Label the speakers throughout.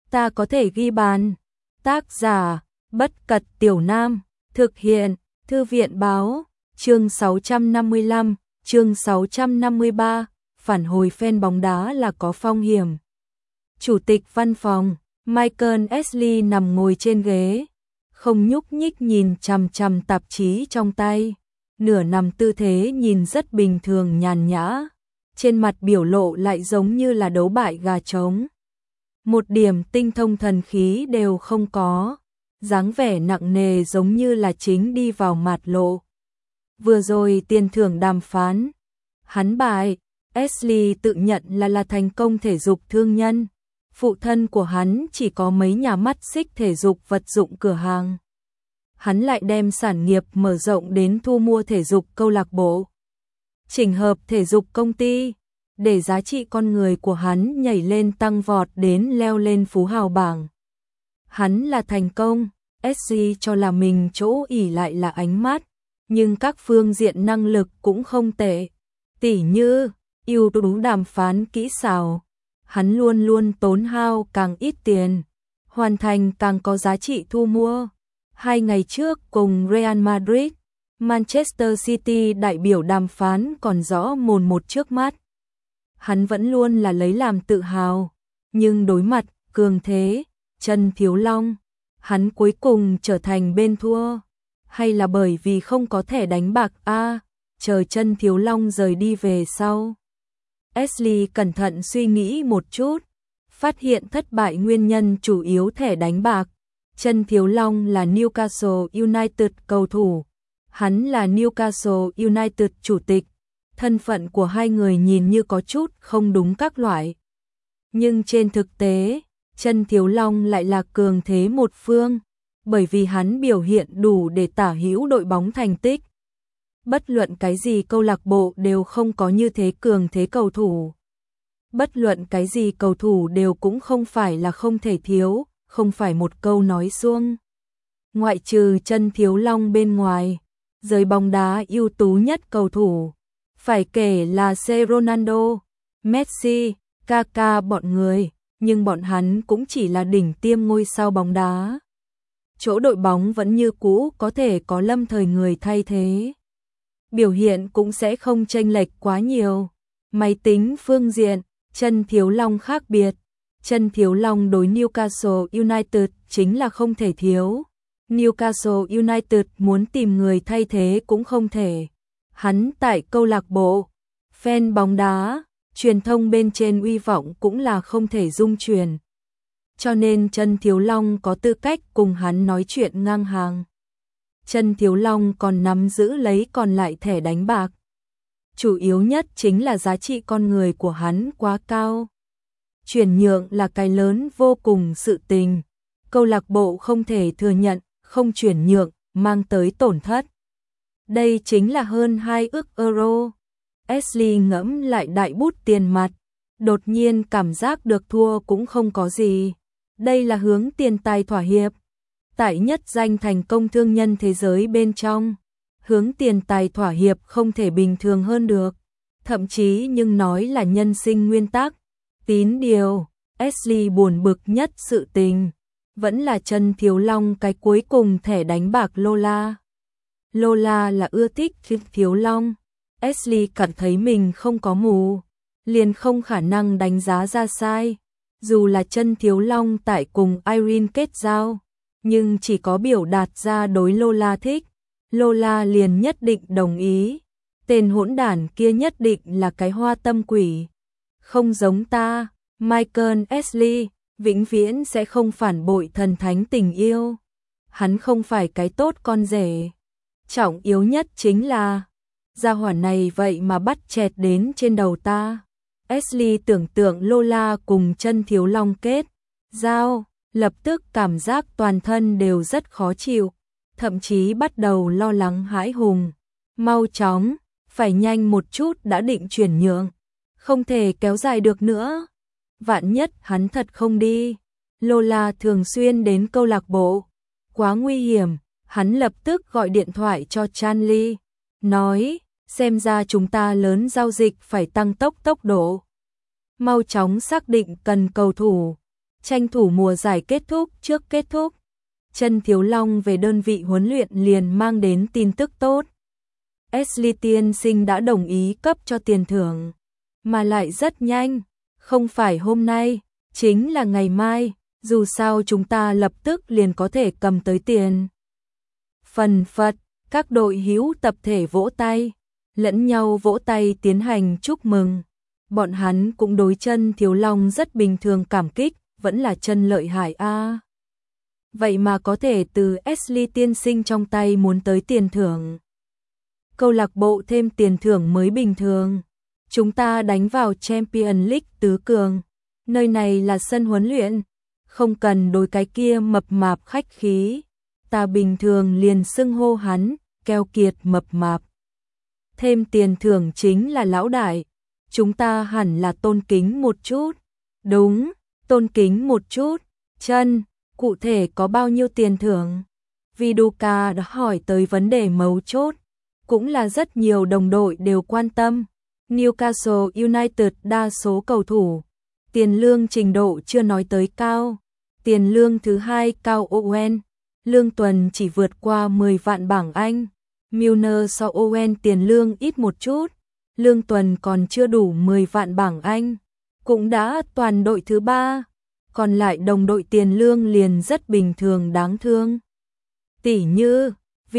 Speaker 1: ta có thể ghi bàn. Tác giả, Bất Cật Tiểu Nam, thực hiện, Thư viện báo, chương 655, chương 653, phản hồi fan bóng đá là có phong hiểm. Chủ tịch văn phòng, Michael Ashley nằm ngồi trên ghế, không nhúc nhích nhìn chằm chằm tạp chí trong tay, nửa nằm tư thế nhìn rất bình thường nhàn nhã, trên mặt biểu lộ lại giống như là đấu bại gà trống. Một điểm tinh thông thần khí đều không có, dáng vẻ nặng nề giống như là chính đi vào mạt lộ. Vừa rồi tiền thưởng đàm phán, hắn bại, Ashley tự nhận là thành công thể dục thương nhân. Phụ thân của hắn chỉ có mấy nhà mắt xích thể dục vật dụng cửa hàng. Hắn lại đem sản nghiệp mở rộng đến thu mua thể dục câu lạc bộ, chỉnh hợp thể dục công ty, để giá trị con người của hắn nhảy lên tăng vọt đến leo lên phú hào bảng. Hắn là thành công, Ashley cho là mình chỗ ỷ lại là ánh mắt, nhưng các phương diện năng lực cũng không tệ. Tỉ như, ưu tú đàm phán kỹ xảo, hắn luôn luôn tốn hao càng ít tiền, hoàn thành càng có giá trị thu mua. 2 ngày trước cùng Real Madrid, Manchester City đại biểu đàm phán còn rõ mồn một trước mắt. Hắn vẫn luôn là lấy làm tự hào, nhưng đối mặt cường thế, Trần Thiếu Long, hắn cuối cùng trở thành bên thua, hay là bởi vì không có thẻ đánh bạc chờ Trần Thiếu Long rời đi về sau. Ashley cẩn thận suy nghĩ một chút, phát hiện thất bại nguyên nhân chủ yếu thẻ đánh bạc. Trần Thiếu Long là Newcastle United cầu thủ, hắn là Newcastle United chủ tịch. Thân phận của hai người nhìn như có chút không đúng các loại. Nhưng trên thực tế, Trần Thiếu Long lại là cường thế một phương, bởi vì hắn biểu hiện đủ để tả hữu đội bóng thành tích. Bất luận cái gì câu lạc bộ đều không có như thế cường thế cầu thủ. Bất luận cái gì cầu thủ đều cũng không phải là không thể thiếu, không phải một câu nói suông. Ngoại trừ Trần Thiếu Long bên ngoài, giới bóng đá ưu tú nhất cầu thủ, phải kể là Ronaldo, Messi, Kaká bọn người, nhưng bọn hắn cũng chỉ là đỉnh tiêm ngôi sao bóng đá. Chỗ đội bóng vẫn như cũ có thể có lâm thời người thay thế. Biểu hiện cũng sẽ không chênh lệch quá nhiều. Máy tính phương diện, Trần Thiếu Long khác biệt. Trần Thiếu Long đối Newcastle United chính là không thể thiếu. Newcastle United muốn tìm người thay thế cũng không thể. Hắn tại câu lạc bộ, fan bóng đá, truyền thông bên trên uy vọng cũng là không thể dung truyền. Cho nên Trần Thiếu Long có tư cách cùng hắn nói chuyện ngang hàng. Trần Thiếu Long còn nắm giữ lấy còn lại thẻ đánh bạc. Chủ yếu nhất chính là giá trị con người của hắn quá cao. Chuyển nhượng là cái lớn vô cùng sự tình. Câu lạc bộ không thể thừa nhận, không chuyển nhượng, mang tới tổn thất. Đây chính là hơn 2 ức euro. Ashley ngẫm lại đại bút tiền mặt, đột nhiên cảm giác được thua cũng không có gì. Đây là hướng tiền tài thỏa hiệp. Tại nhất danh thành công thương nhân thế giới bên trong, hướng tiền tài thỏa hiệp không thể bình thường hơn được. Thậm chí nhưng nói là nhân sinh nguyên tắc. Tín điều, Ashley buồn bực nhất sự tình, vẫn là Trần Thiếu Long cái cuối cùng thẻ đánh bạc Lola. Lola là ưa thích Thiếu Long. Ashley cảm thấy mình không có mù, liền không khả năng đánh giá ra sai. Dù là Trần Thiếu Long tại cùng Irene kết giao, nhưng chỉ có biểu đạt ra đối Lola thích, Lola liền nhất định đồng ý. Tên hỗn đản kia nhất định là cái hoa tâm quỷ. Không giống ta, Michael Ashley, vĩnh viễn sẽ không phản bội thần thánh tình yêu. Hắn không phải cái tốt con rể. Trọng yếu nhất chính là, gia hỏa này vậy mà bắt chẹt đến trên đầu ta. Ashley tưởng tượng Lola cùng Trần Thiếu Long kết giao, lập tức cảm giác toàn thân đều rất khó chịu, thậm chí bắt đầu lo lắng hãi hùng. Mau chóng, phải nhanh một chút đã định chuyển nhượng, không thể kéo dài được nữa. Vạn nhất hắn thật không đi. Lola thường xuyên đến câu lạc bộ, quá nguy hiểm. Hắn lập tức gọi điện thoại cho Chanley, nói, xem ra chúng ta lớn giao dịch phải tăng tốc độ. Mau chóng xác định cần cầu thủ. tranh thủ mùa giải kết thúc trước kết thúc. Chân Thiếu Long về đơn vị huấn luyện liền mang đến tin tức tốt. Ashley tiên sinh đã đồng ý cấp cho tiền thưởng, mà lại rất nhanh, không phải hôm nay, chính là ngày mai, dù sao chúng ta lập tức liền có thể cầm tới tiền. Phần phật, các đội hữu tập thể vỗ tay, lẫn nhau vỗ tay tiến hành chúc mừng. Bọn hắn cũng đối Chân Thiếu Long rất bình thường cảm kích, vẫn là chân lợi hại a. Vậy mà có thể từ Ashley tiên sinh trong tay muốn tới tiền thưởng. Câu lạc bộ thêm tiền thưởng mới bình thường. Chúng ta đánh vào Champions League tứ cường. Nơi này là sân huấn luyện, không cần đối cái kia mập mạp khách khí. Ta bình thường liền xưng hô hắn, keo kiệt mập mạp. Thêm tiền thưởng chính là lão đại. Chúng ta hẳn là tôn kính một chút. Đúng, tôn kính một chút. Chân, cụ thể có bao nhiêu tiền thưởng? Viduka đã hỏi tới vấn đề mấu chốt. Cũng là rất nhiều đồng đội đều quan tâm. Newcastle United đa số cầu thủ. Tiền lương trình độ chưa nói tới cao. Tiền lương thứ hai cao Owen. Lương tuần chỉ vượt qua 10 vạn bảng Anh. Milner so Owen tiền lương ít một chút. Lương tuần còn chưa đủ 10 vạn bảng Anh. Cũng đã toàn đội thứ ba. Còn lại đồng đội tiền lương liền rất bình thường đáng thương. Tỷ như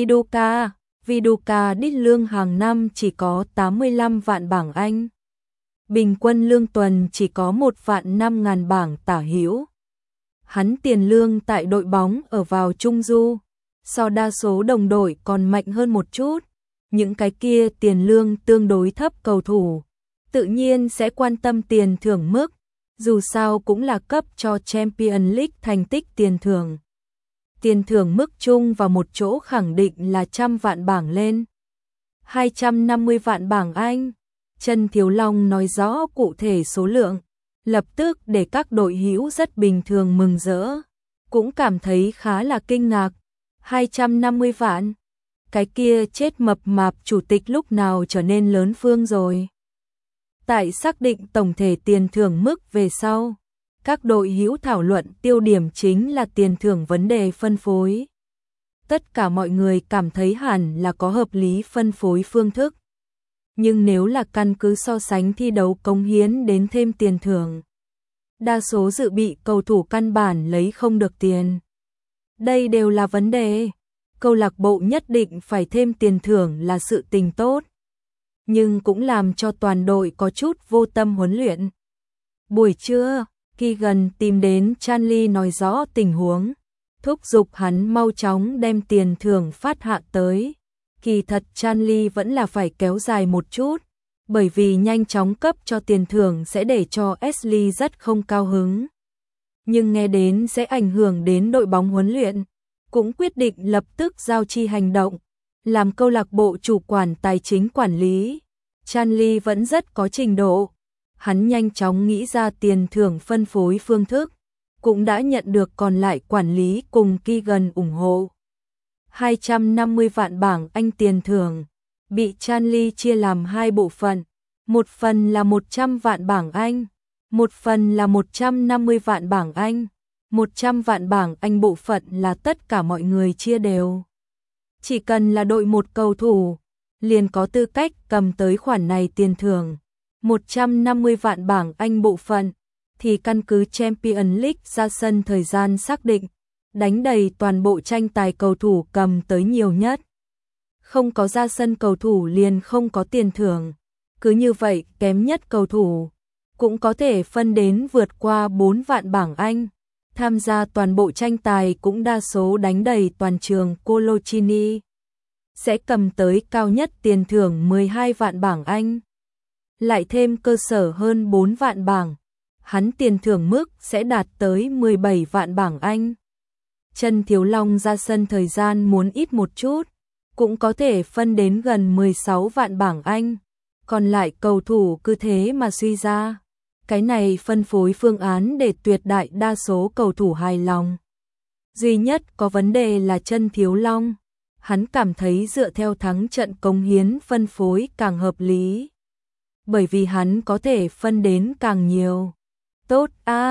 Speaker 1: Viduka đích lương hàng năm chỉ có 85 vạn bảng Anh. Bình quân lương tuần chỉ có 1.500.000 bảng tả hữu. Hắn tiền lương tại đội bóng ở vào trung du, so đa số đồng đội còn mạnh hơn một chút. Những cái kia tiền lương tương đối thấp cầu thủ, tự nhiên sẽ quan tâm tiền thưởng mức, dù sao cũng là cấp cho Champions League thành tích tiền thưởng. Tiền thưởng mức chung vào một chỗ khẳng định là 100 vạn bảng lên. 250 vạn bảng Anh. Chân Thiếu Long nói rõ cụ thể số lượng, lập tức để các đội hữu rất bình thường mừng rỡ, cũng cảm thấy khá là kinh ngạc. 250 vạn. Cái kia chết mập mạp chủ tịch lúc nào trở nên lớn phương rồi. Tại xác định tổng thể tiền thưởng mức về sau, các đội hữu thảo luận tiêu điểm chính là tiền thưởng vấn đề phân phối. Tất cả mọi người cảm thấy hẳn là có hợp lý phân phối phương thức. Nhưng nếu là căn cứ so sánh thi đấu cống hiến đến thêm tiền thưởng, đa số dự bị cầu thủ căn bản lấy không được tiền. Đây đều là vấn đề. Câu lạc bộ nhất định phải thêm tiền thưởng là sự tình tốt, nhưng cũng làm cho toàn đội có chút vô tâm huấn luyện. Buổi trưa, Keegan tìm đến Chanley nói rõ tình huống, thúc giục hắn mau chóng đem tiền thưởng phát hạ tới. Kỳ thật Chanley vẫn là phải kéo dài một chút, bởi vì nhanh chóng cấp cho tiền thưởng sẽ để cho Ashley rất không cao hứng. Nhưng nghe đến sẽ ảnh hưởng đến đội bóng huấn luyện, cũng quyết định lập tức giao chi hành động, làm câu lạc bộ chủ quản tài chính quản lý. Chanley vẫn rất có trình độ, hắn nhanh chóng nghĩ ra tiền thưởng phân phối phương thức, cũng đã nhận được còn lại quản lý cùng Keegan ủng hộ. 250 vạn bảng Anh tiền thưởng, bị Chanley chia làm hai bộ phận, một phần là 100 vạn bảng Anh, một phần là 150 vạn bảng Anh. 100 vạn bảng Anh bộ phận là tất cả mọi người chia đều. Chỉ cần là đội một cầu thủ, liền có tư cách cầm tới khoản này tiền thưởng. 150 vạn bảng Anh bộ phận, thì căn cứ Champions League ra sân thời gian xác định, đánh đầy toàn bộ tranh tài cầu thủ cầm tới nhiều nhất. Không có ra sân cầu thủ liền không có tiền thưởng. Cứ như vậy kém nhất cầu thủ cũng có thể phân đến vượt qua 4 vạn bảng Anh. Tham gia toàn bộ tranh tài cũng đa số đánh đầy toàn trường Coloccini, sẽ cầm tới cao nhất tiền thưởng 12 vạn bảng Anh. Lại thêm cơ sở hơn 4 vạn bảng, hắn tiền thưởng mức sẽ đạt tới 17 vạn bảng Anh. Chân Thiếu Long ra sân thời gian muốn ít một chút, cũng có thể phân đến gần 16 vạn bảng Anh. Còn lại cầu thủ cứ thế mà suy ra. Cái này phân phối phương án để tuyệt đại đa số cầu thủ hài lòng. Duy nhất có vấn đề là Chân Thiếu Long. Hắn cảm thấy dựa theo thắng trận cống hiến phân phối càng hợp lý. Bởi vì hắn có thể phân đến càng nhiều. Tốt a,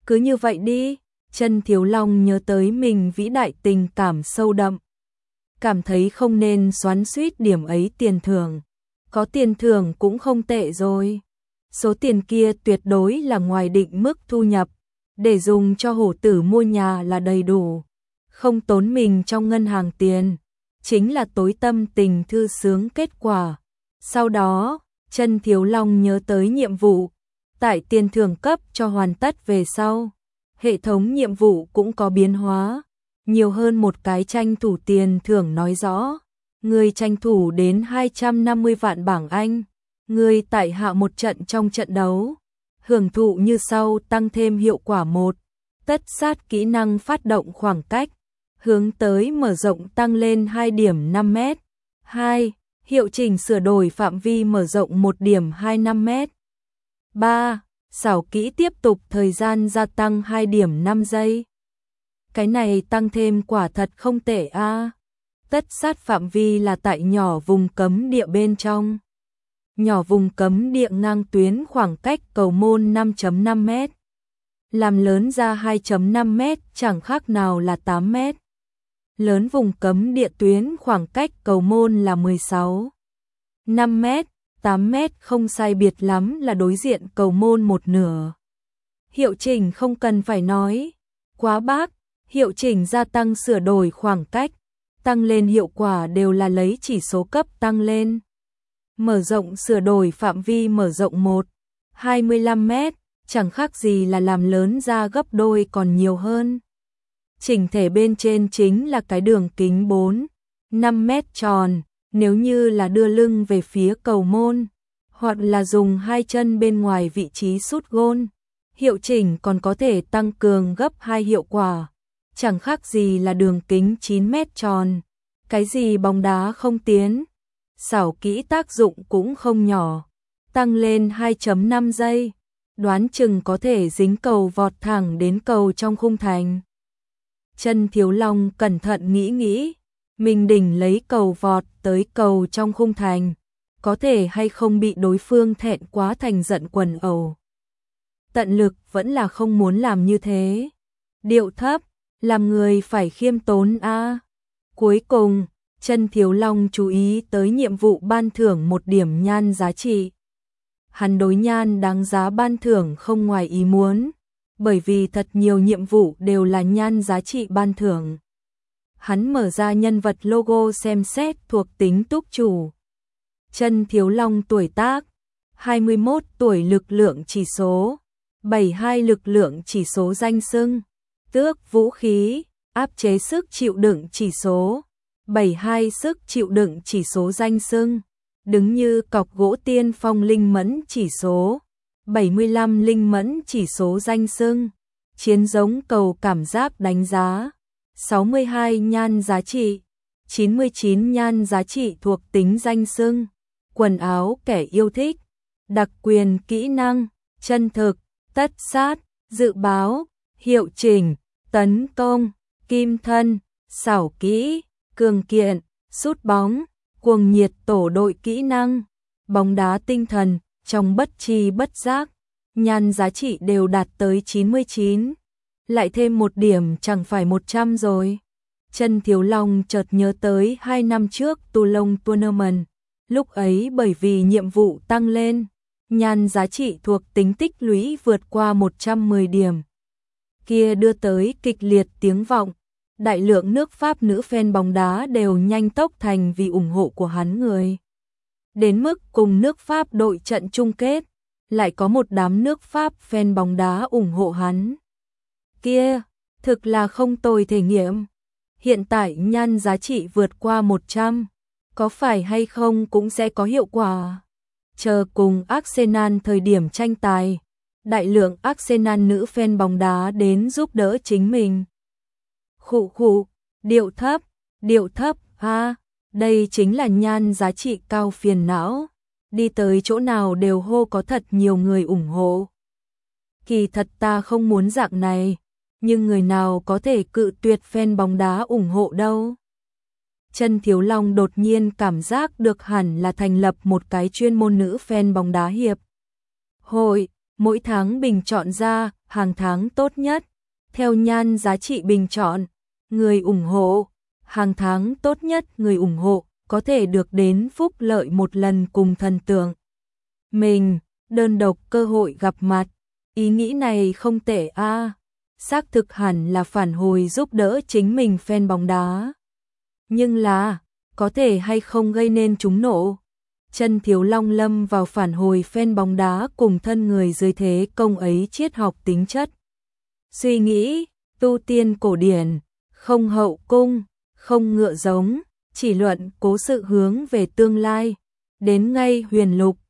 Speaker 1: Cứ như vậy đi, Chân Thiếu Long nhớ tới mình vĩ đại tình cảm sâu đậm. Cảm thấy không nên xoắn xuýt điểm ấy tiền thưởng. Có tiền thưởng cũng không tệ rồi. Số tiền kia tuyệt đối là ngoài định mức thu nhập. Để dùng cho hổ tử mua nhà là đầy đủ. Không tốn mình trong ngân hàng tiền. Chính là tối tâm tình thư sướng kết quả. Sau đó, Chân Thiếu Long nhớ tới nhiệm vụ. Tại tiền thưởng cấp cho hoàn tất về sau. Hệ thống nhiệm vụ cũng có biến hóa. Nhiều hơn một cái tranh thủ tiền thưởng nói rõ. Người tranh thủ đến 250 vạn bảng Anh. Người tại hạ một trận trong trận đấu. Hưởng thụ như sau, tăng thêm hiệu quả 1. Tất sát kỹ năng phát động khoảng cách. Hướng tới mở rộng tăng lên 2 điểm 5 m. 2. Hiệu chỉnh sửa đổi phạm vi mở rộng 1 điểm 25 m. 3. Xảo kỹ tiếp tục thời gian gia tăng 2 điểm 5 giây. Cái này tăng thêm quả thật không tệ a. Tất sát phạm vi là tại nhỏ vùng cấm địa bên trong. Nhỏ vùng cấm địa ngang tuyến khoảng cách cầu môn 5.5 m. Làm lớn ra 2.5 m chẳng khác nào là 8 m. Lớn vùng cấm địa tuyến khoảng cách cầu môn là 16. 5 m, 8 m không sai biệt lắm là đối diện cầu môn một nửa. Hiệu chỉnh không cần phải nói. Quá bác, hiệu chỉnh gia tăng sửa đổi khoảng cách. Tăng lên hiệu quả đều là lấy chỉ số cấp tăng lên. Mở rộng sửa đổi phạm vi mở rộng 1, 25 m, chẳng khác gì là làm lớn ra gấp đôi còn nhiều hơn. Chỉnh thể bên trên chính là cái đường kính 4, 5 m tròn, nếu như là đưa lưng về phía cầu môn, hoặc là dùng hai chân bên ngoài vị trí sút gôn, hiệu chỉnh còn có thể tăng cường gấp 2 hiệu quả. Chẳng khác gì là đường kính 9 m tròn, cái gì bóng đá không tiến. Xảo kỹ tác dụng cũng không nhỏ, tăng lên 2.5 giây, đoán chừng có thể dính cầu vọt thẳng đến cầu trong khung thành. Chân Thiếu Long cẩn thận nghĩ, mình đỉnh lấy cầu vọt tới cầu trong khung thành, có thể hay không bị đối phương thẹn quá thành giận quần ẩu. Tận lực vẫn là không muốn làm như thế. Điệu thấp, làm người phải khiêm tốn a. Cuối cùng, Chân Thiếu Long chú ý tới nhiệm vụ ban thưởng 1 điểm nhan giá trị. Hắn đối nhan đáng giá ban thưởng không ngoài ý muốn, bởi vì thật nhiều nhiệm vụ đều là nhan giá trị ban thưởng. Hắn mở ra nhân vật logo xem xét thuộc tính túc chủ. Chân Thiếu Long tuổi tác 21 tuổi, lực lượng chỉ số 72, lực lượng chỉ số danh xưng tước vũ khí, áp chế sức chịu đựng chỉ số 72, sức chịu đựng chỉ số danh xưng đứng như cọc gỗ tiên phong, linh mẫn chỉ số 75, linh mẫn chỉ số danh xưng chiến giống cầu cảm giác đánh giá 62, nhan giá trị 99, nhan giá trị thuộc tính danh xưng quần áo kẻ yêu thích, đặc quyền kỹ năng chân thực, tất sát, dự báo, hiệu chỉnh, tấn công, kim thân, xảo kỹ, cường kiện, sút bóng, cuồng nhiệt, tổ đội kỹ năng, bóng đá tinh thần, trong bất tri bất giác, nhan giá trị đều đạt tới 99. Lại thêm 1 điểm chẳng phải 100 rồi. Chân Thiếu Long chợt nhớ tới 2 năm trước Tu Lông Tournament. Lúc ấy bởi vì nhiệm vụ tăng lên, nhan giá trị thuộc tính tích lũy vượt qua 110 điểm. Kia đưa tới kịch liệt tiếng vọng. Đại lượng nước Pháp nữ fan bóng đá đều nhanh tốc thành vì ủng hộ của hắn người. Đến mức cùng nước Pháp đội trận chung kết, lại có một đám nước Pháp fan bóng đá ủng hộ hắn. Kia, thực là không tồi thể nghiệm. Hiện tại nhan giá trị vượt qua 100, có phải hay không cũng sẽ có hiệu quả. Chờ cùng Arsenal thời điểm tranh tài, đại lượng Arsenal nữ fan bóng đá đến giúp đỡ chính mình. Khụ khụ, điệu thấp, ha, đây chính là nhan giá trị cao phiền não. Đi tới chỗ nào đều hô có thật nhiều người ủng hộ. Kỳ thật ta không muốn dạng này, nhưng người nào có thể cự tuyệt fan bóng đá ủng hộ đâu. Chân Thiếu Long đột nhiên cảm giác được hẳn là thành lập một cái chuyên môn nữ fan bóng đá hiệp hội, mỗi tháng bình chọn ra hàng tháng tốt nhất, theo nhan giá trị bình chọn, người ủng hộ, hàng tháng tốt nhất người ủng hộ có thể được đến phúc lợi một lần cùng thần tượng. Mình, đơn độc cơ hội gặp mặt, ý nghĩ này không tệ a. Xác thực hẳn là phản hồi giúp đỡ chính mình fan bóng đá. Nhưng là, có thể hay không gây nên trúng nộ. Chân Thiếu Long lâm vào phản hồi fan bóng đá cùng thân người dưới thế công ấy triết học tính chất. Suy nghĩ, tu tiên cổ điển, không hậu cung, không ngựa giống, chỉ luận cố sự hướng về tương lai. Đến ngay huyền lục,